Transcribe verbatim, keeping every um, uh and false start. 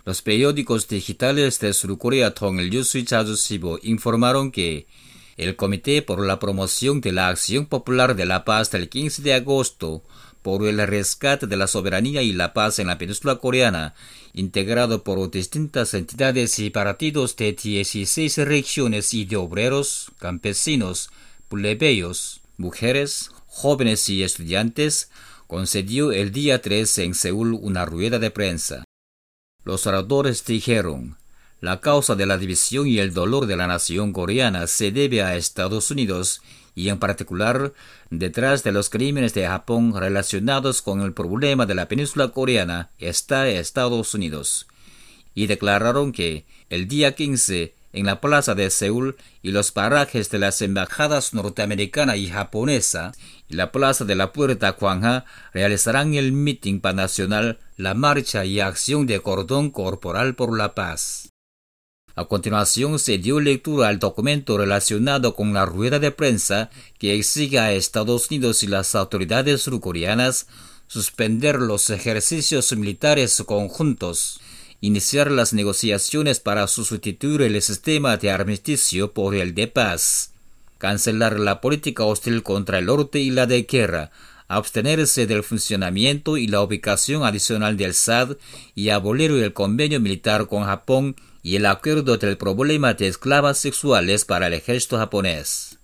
Los periódicos digitales de Surcorea Tongilnews y Chasushibo informaron que el Comité por la Promoción de la Acción Popular de la Paz del quince de agosto por el rescate de la soberanía y la paz en la península coreana, integrado por distintas entidades y partidos de dieciséis regiones y de obreros, campesinos, plebeyos, mujeres, jóvenes y estudiantes, concedió el día tres en Seúl una rueda de prensa. Los oradores dijeron: la causa de la división y el dolor de la nación coreana se debe a Estados Unidos y en particular detrás de los crímenes de Japón relacionados con el problema de la península coreana está Estados Unidos. Y declararon que el día quince en la plaza de Seúl y los parajes de las embajadas norteamericana y japonesa y la plaza de la Puerta Gwanghwa realizarán el mitin panacional, la marcha y acción de cordón corporal por la paz. A continuación se dio lectura al documento relacionado con la rueda de prensa que exige a Estados Unidos y las autoridades surcoreanas suspender los ejercicios militares conjuntos, iniciar las negociaciones para sustituir el sistema de armisticio por el de paz, cancelar la política hostil contra el norte y la de guerra, abstenerse del funcionamiento y la ubicación adicional del S A D y abolir el convenio militar con Japón y el acuerdo del problema de esclavas sexuales para el ejército japonés.